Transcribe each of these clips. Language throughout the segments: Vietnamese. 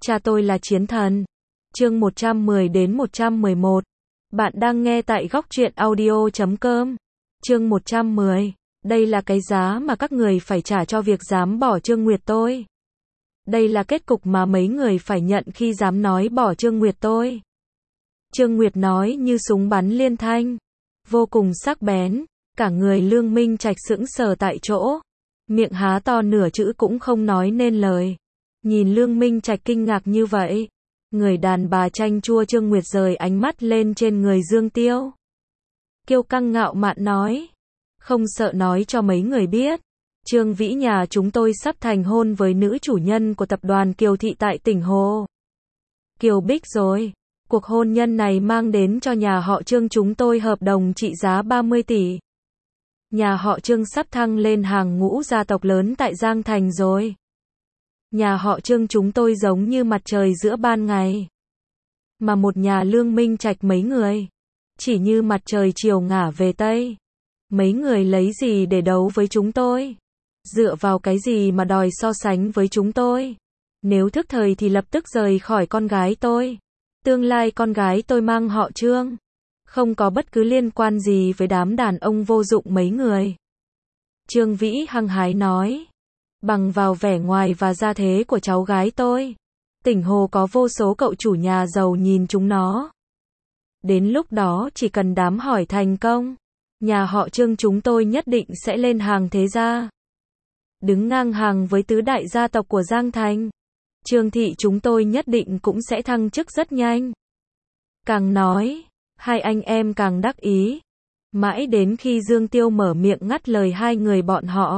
Cha tôi là chiến thần. Chương 110 đến 111. Bạn đang nghe tại góc truyện audio.com. Chương 110. Đây là cái giá mà các người phải trả cho việc dám bỏ Trương Nguyệt tôi. Đây là kết cục mà mấy người phải nhận khi dám nói bỏ Trương Nguyệt tôi. Trương Nguyệt nói như súng bắn liên thanh, vô cùng sắc bén, cả người Lương Minh Trạch sững sờ tại chỗ, miệng há to nửa chữ cũng không nói nên lời. Nhìn Lương Minh Trạch kinh ngạc như vậy, người đàn bà chanh chua Trương Nguyệt rời ánh mắt lên trên người Dương Tiêu. Kiêu căng ngạo mạn nói, không sợ nói cho mấy người biết, Trương Vĩ nhà chúng tôi sắp thành hôn với nữ chủ nhân của tập đoàn Kiều Thị tại tỉnh Hồ Kiều Bích rồi. Cuộc hôn nhân này mang đến cho nhà họ Trương chúng tôi hợp đồng trị giá 30 tỷ. Nhà họ Trương sắp thăng lên hàng ngũ gia tộc lớn tại Giang Thành rồi. Nhà họ Trương chúng tôi giống như mặt trời giữa ban ngày. Mà một nhà Lương Minh Trạch mấy người, chỉ như mặt trời chiều ngả về Tây. Mấy người lấy gì để đấu với chúng tôi? Dựa vào cái gì mà đòi so sánh với chúng tôi? Nếu thức thời thì lập tức rời khỏi con gái tôi. Tương lai con gái tôi mang họ Trương, không có bất cứ liên quan gì với đám đàn ông vô dụng mấy người. Trương Vĩ hăng hái nói, bằng vào vẻ ngoài và gia thế của cháu gái tôi, tỉnh Hồ có vô số cậu chủ nhà giàu nhìn chúng nó. Đến lúc đó chỉ cần đám hỏi thành công, nhà họ Trương chúng tôi nhất định sẽ lên hàng thế gia, đứng ngang hàng với tứ đại gia tộc của Giang Thành. Trương thị chúng tôi nhất định cũng sẽ thăng chức rất nhanh. Càng nói, hai anh em càng đắc ý. Mãi đến khi Dương Tiêu mở miệng ngắt lời hai người bọn họ.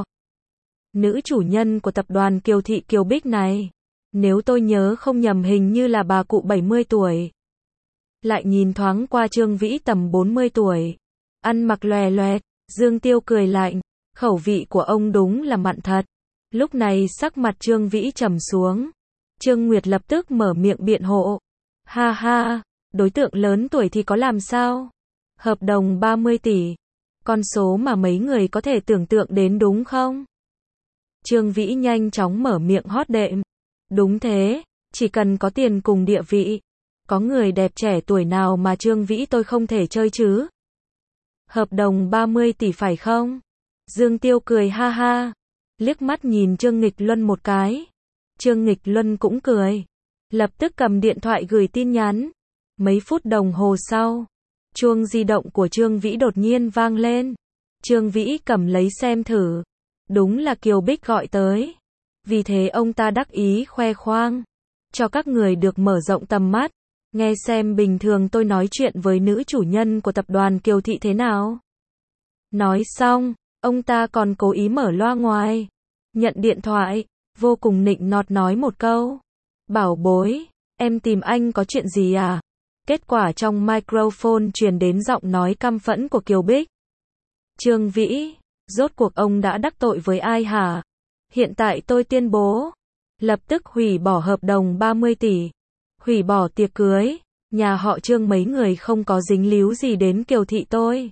Nữ chủ nhân của tập đoàn Kiều Thị Kiều Bích này, nếu tôi nhớ không nhầm hình như là bà cụ 70 tuổi. Lại nhìn thoáng qua Trương Vĩ tầm 40 tuổi. Ăn mặc lòe loẹt, Dương Tiêu cười lạnh, khẩu vị của ông đúng là mặn thật. Lúc này sắc mặt Trương Vĩ trầm xuống. Trương Nguyệt lập tức mở miệng biện hộ. Ha ha, đối tượng lớn tuổi thì có làm sao? Hợp đồng 30 tỷ. Con số mà mấy người có thể tưởng tượng đến đúng không? Trương Vĩ nhanh chóng mở miệng hót đệm. Đúng thế, chỉ cần có tiền cùng địa vị. Có người đẹp trẻ tuổi nào mà Trương Vĩ tôi không thể chơi chứ? Hợp đồng 30 tỷ phải không? Dương Tiêu cười ha ha. Liếc mắt nhìn Trương Nghịch Luân một cái. Trương Nghịch Luân cũng cười. Lập tức cầm điện thoại gửi tin nhắn. Mấy phút đồng hồ sau, chuông di động của Trương Vĩ đột nhiên vang lên. Trương Vĩ cầm lấy xem thử. Đúng là Kiều Bích gọi tới. Vì thế ông ta đắc ý khoe khoang. Cho các người được mở rộng tầm mắt. Nghe xem bình thường tôi nói chuyện với nữ chủ nhân của tập đoàn Kiều Thị thế nào. Nói xong, ông ta còn cố ý mở loa ngoài. Nhận điện thoại, vô cùng nịnh nọt nói một câu. Bảo bối, em tìm anh có chuyện gì à? Kết quả trong microphone truyền đến giọng nói căm phẫn của Kiều Bích. Trương Vĩ, rốt cuộc ông đã đắc tội với ai hả? Hiện tại tôi tuyên bố, lập tức hủy bỏ hợp đồng 30 tỷ, hủy bỏ tiệc cưới, nhà họ Trương mấy người không có dính líu gì đến Kiều Thị tôi.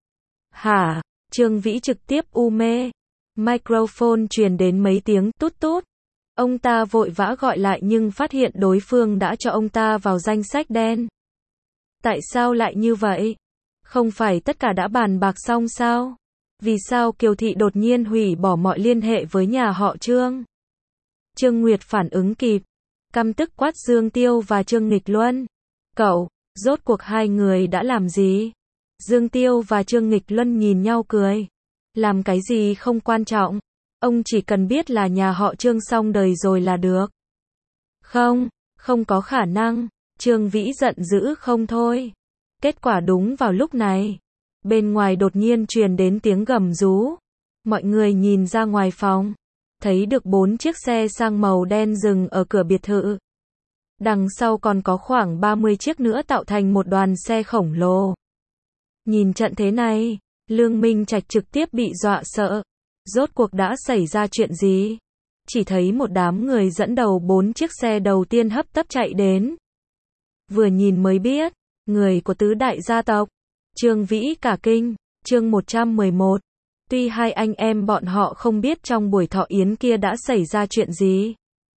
Hả? Trương Vĩ trực tiếp u mê. Microphone truyền đến mấy tiếng tút tút. Ông ta vội vã gọi lại nhưng phát hiện đối phương đã cho ông ta vào danh sách đen. Tại sao lại như vậy? Không phải tất cả đã bàn bạc xong sao? Vì sao Kiều Thị đột nhiên hủy bỏ mọi liên hệ với nhà họ Trương? Trương Nguyệt phản ứng kịp, căm tức quát Dương Tiêu và Trương Nghịch Luân. Cậu, rốt cuộc hai người đã làm gì? Dương Tiêu và Trương Nghịch Luân nhìn nhau cười. Làm cái gì không quan trọng. Ông chỉ cần biết là nhà họ Trương xong đời rồi là được. Không, không có khả năng. Trương Vĩ giận dữ không thôi. Kết quả đúng vào lúc này, bên ngoài đột nhiên truyền đến tiếng gầm rú. Mọi người nhìn ra ngoài phòng, thấy được 4 chiếc xe sang màu đen dừng ở cửa biệt thự. Đằng sau còn có khoảng 30 chiếc nữa tạo thành một đoàn xe khổng lồ. Nhìn trận thế này, Lương Minh Trạch trực tiếp bị dọa sợ. Rốt cuộc đã xảy ra chuyện gì? Chỉ thấy một đám người dẫn đầu 4 chiếc xe đầu tiên hấp tấp chạy đến. Vừa nhìn mới biết, người của tứ đại gia tộc. Trương Vĩ cả kinh. Chương 111. Tuy hai anh em bọn họ không biết trong buổi thọ yến kia đã xảy ra chuyện gì.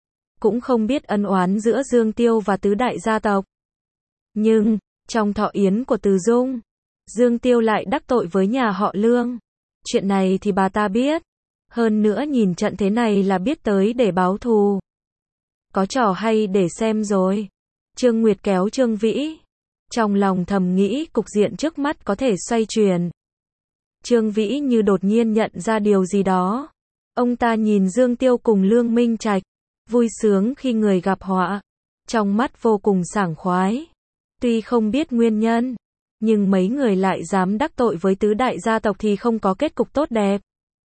cũng không biết ân oán giữa Dương Tiêu và tứ đại gia tộc. Nhưng, trong thọ yến của Từ Dung, Dương Tiêu lại đắc tội với nhà họ Lương. Chuyện này thì bà ta biết. Hơn nữa nhìn trận thế này là biết tới để báo thù. Có trò hay để xem rồi. Trương Nguyệt kéo Trương Vĩ. Trong lòng thầm nghĩ cục diện trước mắt có thể xoay chuyển. Trương Vĩ như đột nhiên nhận ra điều gì đó. Ông ta nhìn Dương Tiêu cùng Lương Minh Trạch, vui sướng khi người gặp họa, trong mắt vô cùng sảng khoái. Tuy không biết nguyên nhân, nhưng mấy người lại dám đắc tội với tứ đại gia tộc thì không có kết cục tốt đẹp.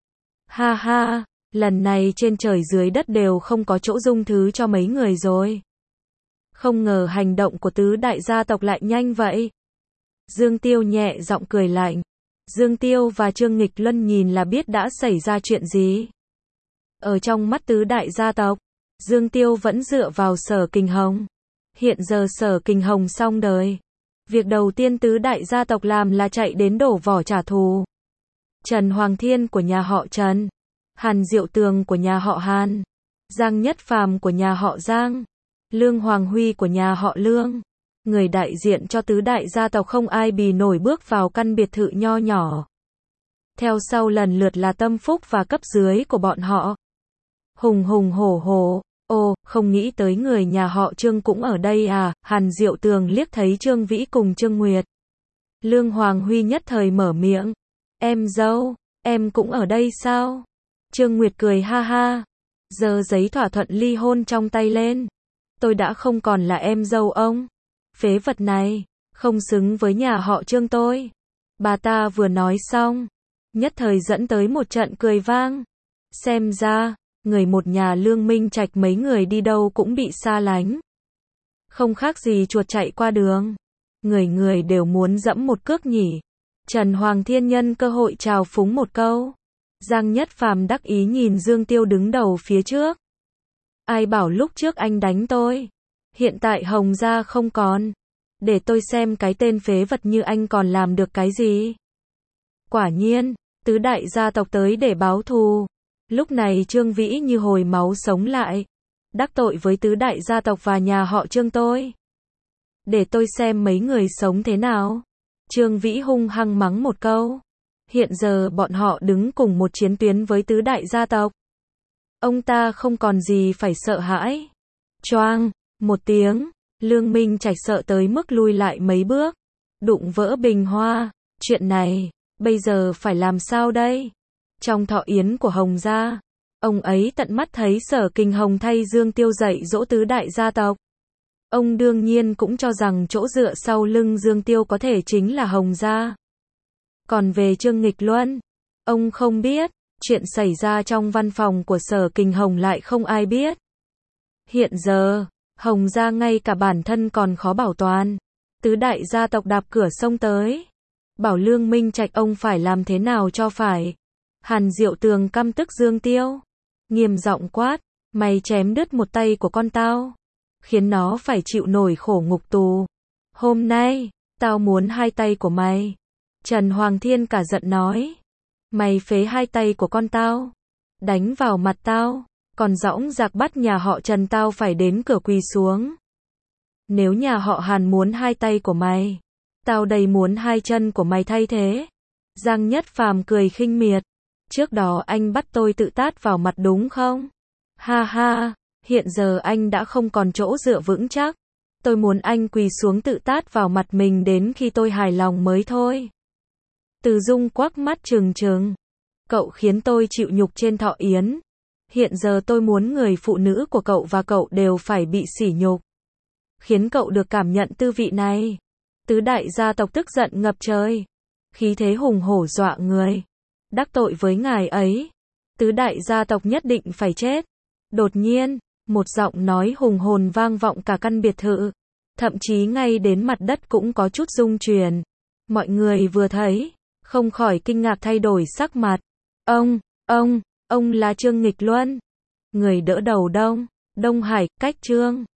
Ha ha, lần này trên trời dưới đất đều không có chỗ dung thứ cho mấy người rồi. Không ngờ hành động của tứ đại gia tộc lại nhanh vậy. Dương Tiêu nhẹ giọng cười lạnh. Dương Tiêu và Trương Nghịch Luân nhìn là biết đã xảy ra chuyện gì. Ở trong mắt tứ đại gia tộc, Dương Tiêu vẫn dựa vào Sở Kình Hồng. Hiện giờ Sở Kình Hồng xong đời. Việc đầu tiên tứ đại gia tộc làm là chạy đến đổ vỏ trả thù. Trần Hoàng Thiên của nhà họ Trần, Hàn Diệu Tường của nhà họ Hàn, Giang Nhất Phàm của nhà họ Giang, Lương Hoàng Huy của nhà họ Lương. Người đại diện cho tứ đại gia tộc không ai bì nổi bước vào căn biệt thự nho nhỏ. Theo sau lần lượt là tâm phúc và cấp dưới của bọn họ. Hùng hùng hổ hổ, ô, không nghĩ tới người nhà họ Trương cũng ở đây à, Hàn Diệu Tường liếc thấy Trương Vĩ cùng Trương Nguyệt. Lương Hoàng Huy nhất thời mở miệng, em dâu, em cũng ở đây sao? Trương Nguyệt cười ha ha, giơ giấy thỏa thuận ly hôn trong tay lên. Tôi đã không còn là em dâu ông. Phế vật này, không xứng với nhà họ Trương tôi. Bà ta vừa nói xong, nhất thời dẫn tới một trận cười vang. Xem ra, người một nhà Lương Minh Trạch mấy người đi đâu cũng bị xa lánh. Không khác gì chuột chạy qua đường. Người người đều muốn dẫm một cước nhỉ. Trần Hoàng Thiên nhân cơ hội trào phúng một câu. Giang Nhất Phàm đắc ý nhìn Dương Tiêu đứng đầu phía trước. Ai bảo lúc trước anh đánh tôi. Hiện tại Hồng gia không còn. Để tôi xem cái tên phế vật như anh còn làm được cái gì. Quả nhiên, tứ đại gia tộc tới để báo thù. Lúc này Trương Vĩ như hồi máu sống lại. Đắc tội với tứ đại gia tộc và nhà họ Trương tôi. Để tôi xem mấy người sống thế nào. Trương Vĩ hung hăng mắng một câu. Hiện giờ bọn họ đứng cùng một chiến tuyến với tứ đại gia tộc. Ông ta không còn gì phải sợ hãi. Choang, một tiếng, Lương Minh Trạch sợ tới mức lui lại mấy bước. Đụng vỡ bình hoa, chuyện này, bây giờ phải làm sao đây? Trong thọ yến của Hồng gia, ông ấy tận mắt thấy Sở Kình Hồng thay Dương Tiêu dạy dỗ tứ đại gia tộc. Ông đương nhiên cũng cho rằng chỗ dựa sau lưng Dương Tiêu có thể chính là Hồng gia. Còn về Trương Nghịch Luân, ông không biết, chuyện xảy ra trong văn phòng của Sở Kình Hồng lại không ai biết. Hiện giờ, Hồng gia ngay cả bản thân còn khó bảo toàn. Tứ đại gia tộc đạp cửa xông tới. Bảo Lương Minh Trạch ông phải làm thế nào cho phải. Hàn Diệu Tường căm tức Dương Tiêu. Nghiêm giọng quát, mày chém đứt một tay của con tao. Khiến nó phải chịu nổi khổ ngục tù. Hôm nay, tao muốn hai tay của mày. Trần Hoàng Thiên cả giận nói. Mày phế hai tay của con tao. Đánh vào mặt tao. Còn dõng dạc bắt nhà họ Trần tao phải đến cửa quỳ xuống. Nếu nhà họ Hàn muốn hai tay của mày, tao đây muốn hai chân của mày thay thế. Giang Nhất Phàm cười khinh miệt. Trước đó anh bắt tôi tự tát vào mặt đúng không? Ha ha, hiện giờ anh đã không còn chỗ dựa vững chắc. Tôi muốn anh quỳ xuống tự tát vào mặt mình đến khi tôi hài lòng mới thôi. Từ Dung quắc mắt trừng trừng. Cậu khiến tôi chịu nhục trên thọ yến. Hiện giờ tôi muốn người phụ nữ của cậu và cậu đều phải bị sỉ nhục. Khiến cậu được cảm nhận tư vị này. Tứ đại gia tộc tức giận ngập trời. Khí thế hùng hổ dọa người. Đắc tội với ngài ấy. Tứ đại gia tộc nhất định phải chết. Đột nhiên, một giọng nói hùng hồn vang vọng cả căn biệt thự. Thậm chí ngay đến mặt đất cũng có chút rung chuyển. Mọi người vừa thấy, không khỏi kinh ngạc thay đổi sắc mặt. Ông là Trương Nghịch Luân. Người đỡ đầu Đông Hải, cách Trương